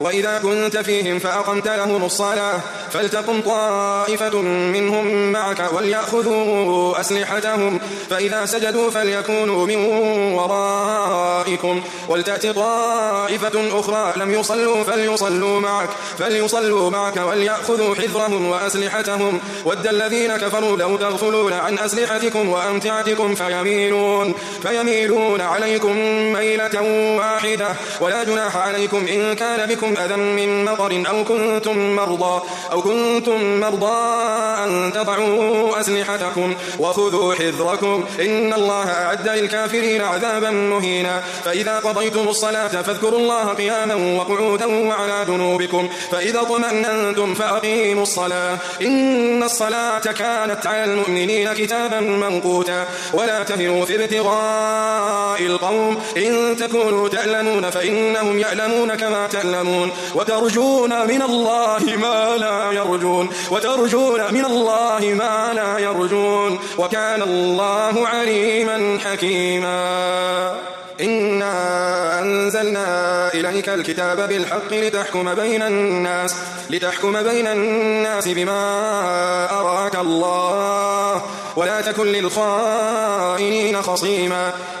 وإذا كنت فيهم فأقمت لهم الصلاة فلتقم طائفة منهم معك وليأخذوا أسلحتهم فإذا سجدوا فليكونوا من ورائكم ولتأت طائفة أخرى لم يصلوا فليصلوا معك وليأخذوا حذرهم وأسلحتهم ود الذين كفروا لو تغفلون عن أسلحتكم وأمتعتكم فيميلون عليكم ميلة واحدة ولا جناح عليكم إن كان بكم أذى من مطر أو كنتم مرضى أن تضعوا أسلحتكم وخذوا حذركم إن الله أعد للكافرين عذابا مهينا فإذا قضيتم الصلاة فاذكروا الله قياما وقعودا وعلى جنوبكم فإذا اطمأننتم فأقيموا الصلاة إن الصلاة كانت على المؤمنين كتابا موقوتا ولا تهنوا في ابتغاء القوم إن تكونوا تألمون فإنهم يألمون كما تألمون وترجون من الله ما لا يرجون وكان الله عليما حكيما إنا أنزلنا إليك الكتاب بالحق لتحكم بين الناس بما أراك الله ولا تكن للخائنين خصيما